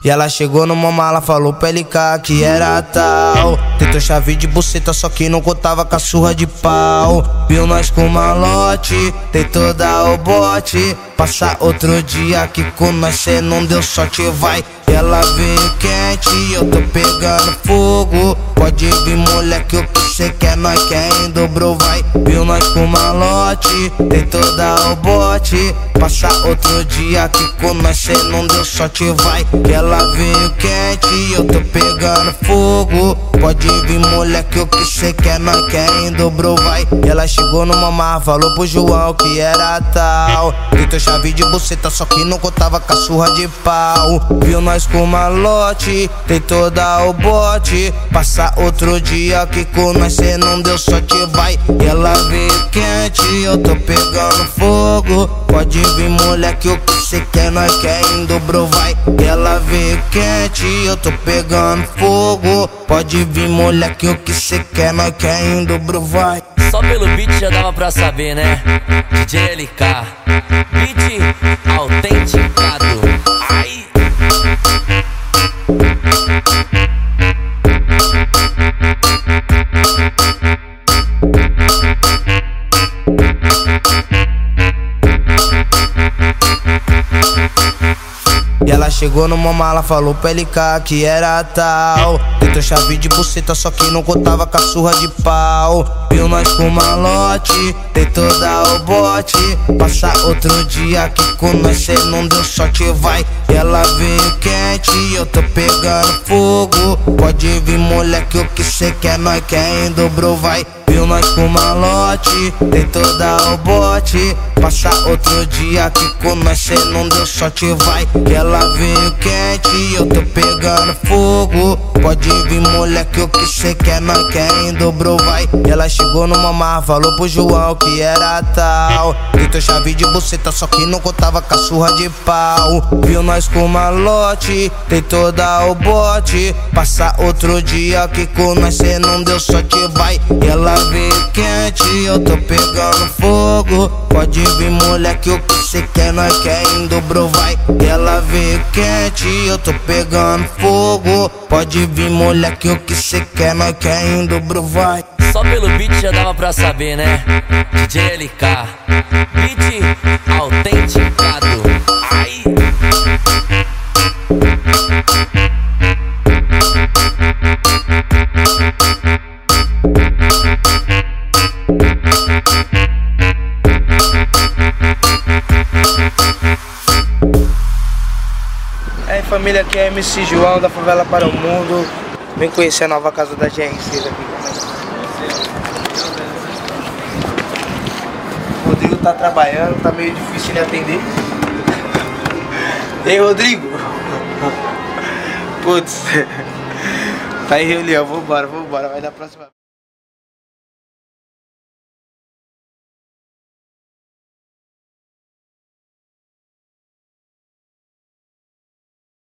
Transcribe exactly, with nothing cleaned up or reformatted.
E ela chegou numa mala, falou pra L K que era tal. Tentou chave de buceta, só que não contava com a surra de pau. Viu nós com malote, tentou dar o bote. Passa outro dia que com nós cê não deu sorte, vai. E ela veio quente, eu tô pegando fogo. Pode vir, moleque, o que cê quer, nós quer em dobro, vai. Viu nós com malote, tentou dar o bote. Passa outro dia que com nós cê não deu sorte, vai. E ela veio quente, eu tô pegando fogo. Pode vir, moleque, o que cê quer, nós quer em dobro, vai. E ela chegou numa marra, falou pro João que era tal. Tentou chave de buceta, só que não contava com a surra de pau. Viu nós com malote, tentou dar o bote. Passa outro dia que com nós cê não deu sorte, vai. E ela veio quente, eu tô pegando fogo. Pode vir, moleque, o que cê quer, nós quer em dobro, vai. E ela veio quente, eu tô pegando fogo. Pode vir, moleque, o que cê quer, nós quer em dobro, vai. Só pelo beat já dava pra saber, né? D J L K, beat autenticado. Ai! E ela chegou numa mala, falou pra L K que era tal. Tentou chave de buceta, só que não contava com a surra de pau. Viu nós com malote, tentou dar o bote. Passa outro dia que com nós cê não deu sorte, vai. E ela veio quente, eu tô pegando fogo. Pode vir, moleque, o que cê quer, nós quer em dobro, vai. Viu nós com malote, tentou dar o bote. Passa outro dia que com nós cê não deu sorte, vai. E ela veio quente, eu tô pegando fogo. Pode vir, moleque, o que cê quer, nós quer em dobro, vai. E ela chegou numa marra, falou pro João que era tal. Tentou chave de buceta, só que não contava com a surra de pau. Viu nós com malote, tentou dar o bote. Passa outro dia que com nós cê não deu sorte, vai. E ela veio quente, eu tô pegando fogo. Pode vir, moleque, o que cê quer, nós quer em dobro, vai. E ela veio quente, eu tô pegando fogo. Pode vir, moleque, o que cê quer, nós quer em dobro, vai. Só pelo beat já dava pra saber, né? D J L K, beat autenticado. Ai! E aí, família, aqui é M C João da Favela para o Mundo. Vem conhecer a nova casa da G R C aqui. O Rodrigo tá trabalhando, tá meio difícil de atender. Ei, Rodrigo! Putz, tá em reunião, vambora, vambora, vai dar próxima.